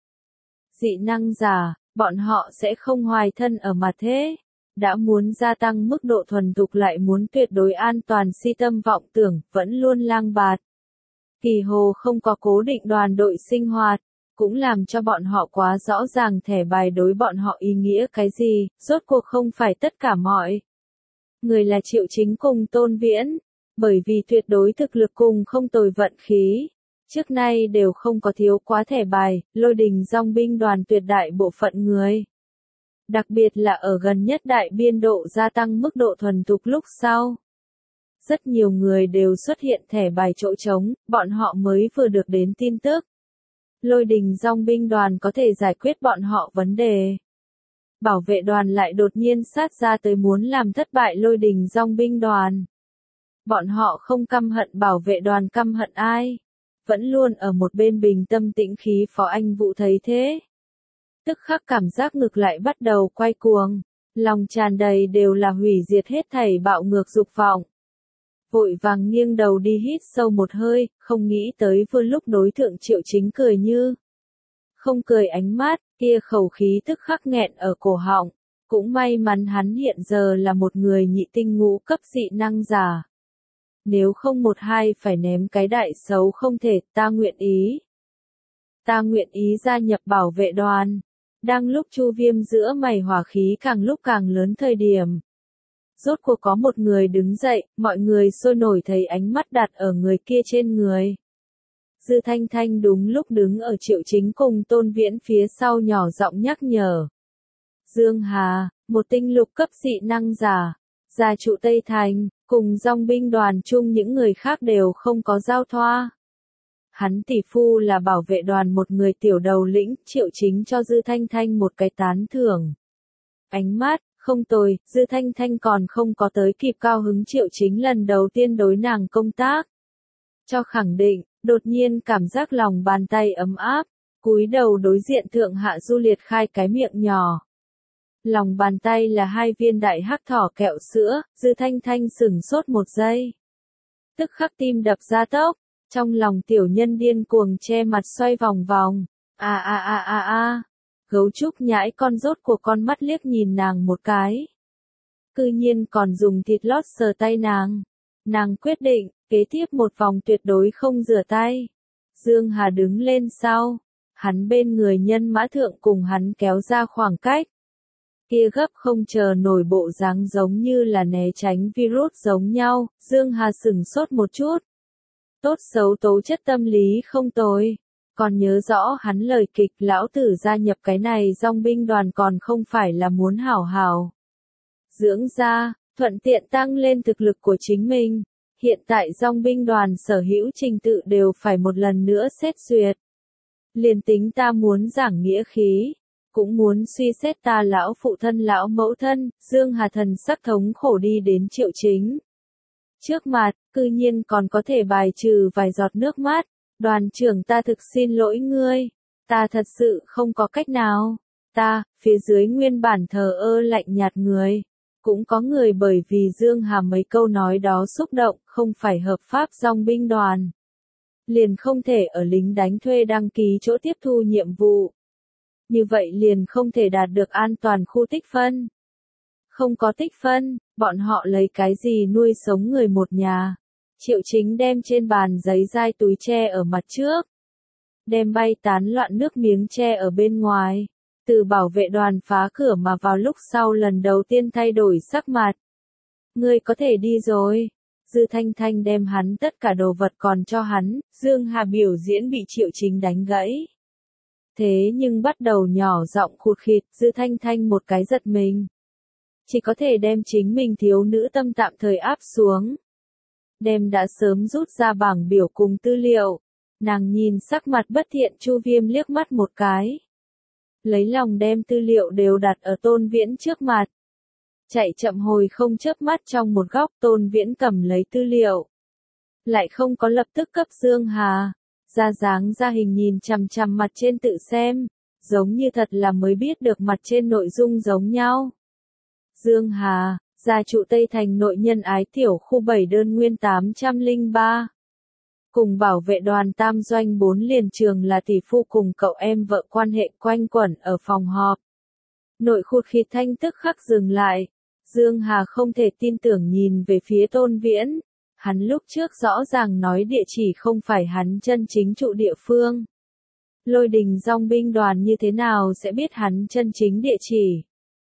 Dị năng giả, bọn họ sẽ không hoài thân ở mặt thế. Đã muốn gia tăng mức độ thuần thục lại muốn tuyệt đối an toàn si tâm vọng tưởng, vẫn luôn lang bạt. Kỳ hồ không có cố định đoàn đội sinh hoạt, cũng làm cho bọn họ quá rõ ràng thẻ bài đối bọn họ ý nghĩa cái gì, rốt cuộc không phải tất cả mọi người là Triệu Chính cùng Tôn Viễn, bởi vì tuyệt đối thực lực cùng không tồi vận khí. Trước nay đều không có thiếu quá thẻ bài, Lôi Đình dòng binh đoàn tuyệt đại bộ phận người. Đặc biệt là ở gần nhất đại biên độ gia tăng mức độ thuần thục lúc sau. Rất nhiều người đều xuất hiện thẻ bài chỗ trống, bọn họ mới vừa được đến tin tức. Lôi Đình dòng binh đoàn có thể giải quyết bọn họ vấn đề. Bảo vệ đoàn lại đột nhiên sát ra tới muốn làm thất bại Lôi Đình dòng binh đoàn. Bọn họ không căm hận bảo vệ đoàn căm hận ai. Vẫn luôn ở một bên bình tâm tĩnh khí Phó Anh Vũ thấy thế. Tức khắc cảm giác ngực lại bắt đầu quay cuồng. Lòng tràn đầy đều là hủy diệt hết thảy bạo ngược dục vọng. Vội vàng nghiêng đầu đi hít sâu một hơi, không nghĩ tới vừa lúc đối thượng Triệu Chính cười như không cười ánh mắt, kia khẩu khí tức khắc nghẹn ở cổ họng. Cũng may mắn hắn hiện giờ là một người nhị tinh ngũ cấp dị năng giả. Nếu không một hai phải ném cái đại xấu không thể, ta nguyện ý. Ta nguyện ý gia nhập bảo vệ đoàn. Đang lúc Chu Viêm giữa mày hỏa khí càng lúc càng lớn thời điểm. Rốt cuộc có một người đứng dậy, mọi người sôi nổi thấy ánh mắt đặt ở người kia trên người. Dư Thanh Thanh đúng lúc đứng ở Triệu Chính cùng Tôn Viễn phía sau nhỏ giọng nhắc nhở. Dương Hà, một tinh lục cấp dị năng giả, gia trụ Tây Thành, cùng dòng binh đoàn chung những người khác đều không có giao thoa. Hắn tỷ phu là bảo vệ đoàn một người tiểu đầu lĩnh, Triệu Chính cho Dư Thanh Thanh một cái tán thưởng. Ánh mắt, không tồi, Dư Thanh Thanh còn không có tới kịp cao hứng Triệu Chính lần đầu tiên đối nàng công tác. Cho khẳng định, đột nhiên cảm giác lòng bàn tay ấm áp, cúi đầu đối diện thượng hạ Du liệt khai cái miệng nhỏ. Lòng bàn tay là 2 viên đại hắc thỏ kẹo sữa, Dư Thanh Thanh sửng sốt một giây. Tức khắc tim đập ra tốc, trong lòng tiểu nhân điên cuồng che mặt xoay vòng vòng. Gấu trúc nhãi con rốt của con mắt liếc nhìn nàng một cái. Cư nhiên còn dùng thịt lót sờ tay nàng. Nàng quyết định, kế tiếp một vòng tuyệt đối không rửa tay. Dương Hà đứng lên sau. Hắn bên người nhân mã thượng cùng hắn kéo ra khoảng cách. Kia gấp không chờ nổi bộ dáng giống như là né tránh virus giống nhau, Dương Hà sửng sốt một chút. Tốt xấu tố chất tâm lý không tồi. còn nhớ rõ hắn lời kịch lão tử gia nhập cái này dòng binh đoàn còn không phải là muốn hảo hảo dưỡng ra, thuận tiện tăng lên thực lực của chính mình. Hiện tại dòng binh đoàn sở hữu trình tự đều phải một lần nữa xét duyệt. Liền tính ta muốn giảng nghĩa khí, cũng muốn suy xét ta lão phụ thân lão mẫu thân, Dương Hà thần sắc thống khổ đi đến Triệu Chính trước mặt, cư nhiên còn có thể bài trừ vài giọt nước mắt. Đoàn trưởng ta thực xin lỗi ngươi, ta thật sự không có cách nào. Ta, phía dưới nguyên bản thờ ơ lạnh nhạt người. Cũng có người bởi vì Dương Hà mấy câu nói đó xúc động, không phải hợp pháp dòng binh đoàn. Liền không thể ở lính đánh thuê đăng ký chỗ tiếp thu nhiệm vụ. Như vậy liền không thể đạt được an toàn khu tích phân. Không có tích phân, bọn họ lấy cái gì nuôi sống người một nhà. Triệu Chính đem trên bàn giấy dai túi tre ở mặt trước. Đem bay tán loạn nước miếng tre ở bên ngoài. Từ bảo vệ đoàn phá cửa mà vào lúc sau lần đầu tiên thay đổi sắc mặt. Ngươi có thể đi rồi. Dư Thanh Thanh đem hắn tất cả đồ vật còn cho hắn, Dương Hà biểu diễn bị Triệu Chính đánh gãy. Thế nhưng bắt đầu nhỏ giọng khụt khịt, Dư Thanh Thanh một cái giật mình. Chỉ có thể đem chính mình thiếu nữ tâm tạm thời áp xuống. Đem đã sớm rút ra bảng biểu cùng tư liệu. Nàng nhìn sắc mặt bất thiện Chu Viêm liếc mắt một cái. Lấy lòng đem tư liệu đều đặt ở Tôn Viễn trước mặt. Chạy chậm hồi không chớp mắt trong một góc Tôn Viễn cầm lấy tư liệu. Lại không có lập tức cấp Dương Hà. Ra dáng ra hình nhìn chằm chằm mặt trên tự xem. Giống như thật là mới biết được mặt trên nội dung giống nhau. Dương Hà, gia trụ Tây Thành nội nhân ái tiểu khu 7 đơn nguyên 803. Cùng bảo vệ đoàn tam doanh 4 liền trường là tỷ phu cùng cậu em vợ quan hệ quanh quẩn ở phòng họp. Nội khụt khịt thanh tức khắc dừng lại. Dương Hà không thể tin tưởng nhìn về phía Tôn Viễn. Hắn lúc trước rõ ràng nói địa chỉ không phải hắn chân chính trụ địa phương. Lôi Đình dòng binh đoàn như thế nào sẽ biết hắn chân chính địa chỉ.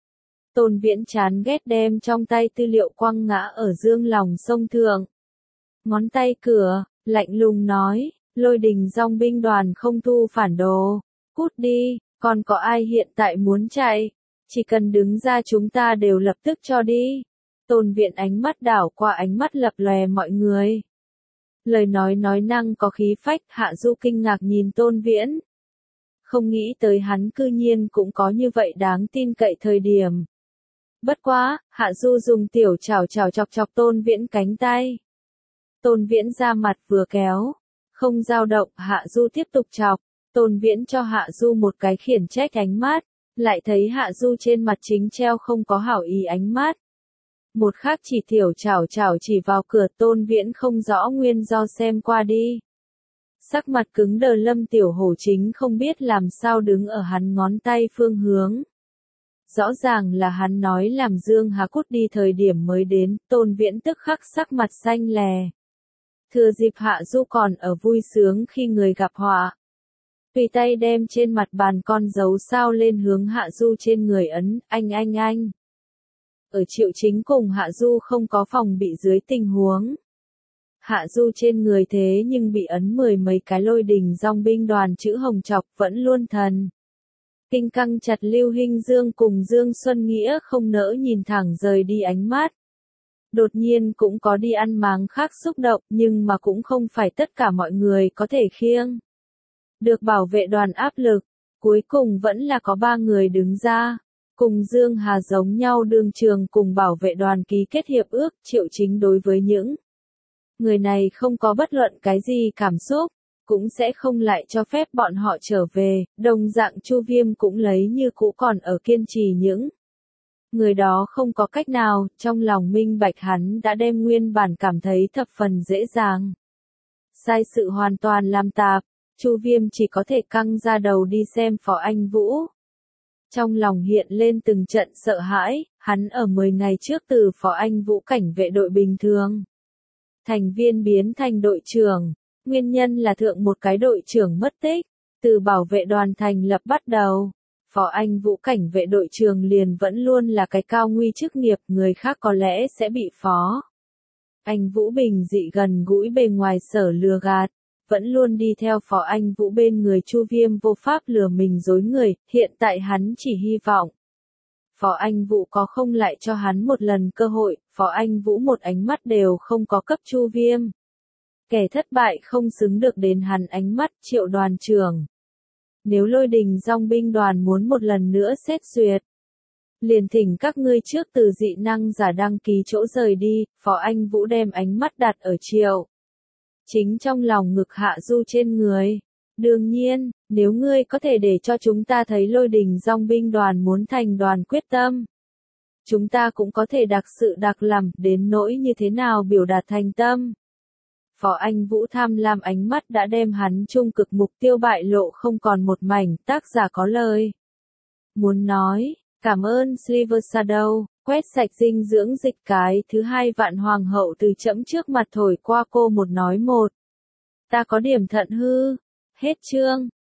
Tôn Viễn chán ghét đem trong tay tư liệu quăng ngã ở dương lòng sông thượng. Ngón tay cửa, lạnh lùng nói, Lôi Đình dòng binh đoàn không thu phản đồ. Cút đi, còn có ai hiện tại muốn chạy? Chỉ cần đứng ra chúng ta đều lập tức cho đi. Tôn Viễn ánh mắt đảo qua ánh mắt lập lòe mọi người. Lời nói năng có khí phách, Hạ Du kinh ngạc nhìn Tôn Viễn. Không nghĩ tới hắn cư nhiên cũng có như vậy đáng tin cậy thời điểm. Bất quá, Hạ Du dùng tiểu chảo chọc chọc Tôn Viễn cánh tay. Tôn Viễn ra mặt vừa kéo. Không dao động, Hạ Du tiếp tục chọc. Tôn Viễn cho Hạ Du một cái khiển trách ánh mắt. Lại thấy Hạ Du trên mặt chính treo không có hảo ý ánh mắt. Một khác chỉ tiểu chảo chỉ vào cửa Tôn Viễn không rõ nguyên do xem qua đi. Sắc mặt cứng đờ Lâm Tiểu Hổ chính không biết làm sao đứng ở hắn ngón tay phương hướng. Rõ ràng là hắn nói làm Dương Hà cút đi thời điểm mới đến, Tôn Viễn tức khắc sắc mặt xanh lè. Thừa dịp Hạ Du còn ở vui sướng khi người gặp họa. Tùy tay đem trên mặt bàn con dấu sao lên hướng Hạ Du trên người ấn, anh. Ở Triệu Chính cùng Hạ Du không có phòng bị dưới tình huống. Hạ Du trên người thế nhưng bị ấn 10 mấy cái Lôi Đình dòng binh đoàn chữ hồng chọc vẫn luôn thần. Kinh căng chặt Lưu Hinh Dương cùng Dương Xuân Nghĩa không nỡ nhìn thẳng rời đi ánh mắt. Đột nhiên cũng có đi ăn máng khác xúc động nhưng mà cũng không phải tất cả mọi người có thể khiêng. Được bảo vệ đoàn áp lực, cuối cùng vẫn là có 3 người đứng ra. Cùng Dương Hà giống nhau đương trường cùng bảo vệ đoàn ký kết hiệp ước Triệu Chính đối với những người này không có bất luận cái gì cảm xúc, cũng sẽ không lại cho phép bọn họ trở về, đồng dạng Chu Viêm cũng lấy như cũ còn ở kiên trì những người đó không có cách nào, trong lòng minh bạch hắn đã đem nguyên bản cảm thấy thập phần dễ dàng. Sai sự hoàn toàn làm tạp, Chu Viêm chỉ có thể căng ra đầu đi xem Phó Anh Vũ. Trong lòng hiện lên từng trận sợ hãi, hắn ở 10 ngày trước từ Phó Anh Vũ cảnh vệ đội bình thường. Thành viên biến thành đội trưởng, nguyên nhân là thượng một cái đội trưởng mất tích, từ bảo vệ đoàn thành lập bắt đầu. Phó Anh Vũ cảnh vệ đội trưởng liền vẫn luôn là cái cao nguy chức nghiệp, người khác có lẽ sẽ bị Phó Anh Vũ bình dị gần gũi bề ngoài sở lừa gạt. vẫn luôn đi theo Phó Anh Vũ bên người Chu Viêm vô pháp lừa mình dối người, hiện tại hắn chỉ hy vọng. Phó Anh Vũ có không lại cho hắn một lần cơ hội, Phó Anh Vũ một ánh mắt đều không có cấp Chu Viêm. Kẻ thất bại không xứng được đến hắn ánh mắt, Triệu đoàn trưởng. Nếu Lôi Đình Dòng binh đoàn muốn một lần nữa xét duyệt, liền thỉnh các ngươi trước từ dị năng giả đăng ký chỗ rời đi, Phó Anh Vũ đem ánh mắt đặt ở Triệu Chính trong lòng ngực Hạ Du trên người. Đương nhiên, nếu ngươi có thể để cho chúng ta thấy Lôi Đình Dòng binh đoàn muốn thành đoàn quyết tâm, chúng ta cũng có thể đặc sự đặc làm, đến nỗi như thế nào biểu đạt thành tâm. Phó Anh Vũ tham lam ánh mắt đã đem hắn trung cực mục tiêu bại lộ không còn một mảnh, tác giả có lời muốn nói, cảm ơn Silver Shadow, quét sạch dinh dưỡng dịch cái thứ hai vạn hoàng hậu từ chẫm trước mặt thổi qua cô một nói một. Ta có điểm thận hư. Hết chương.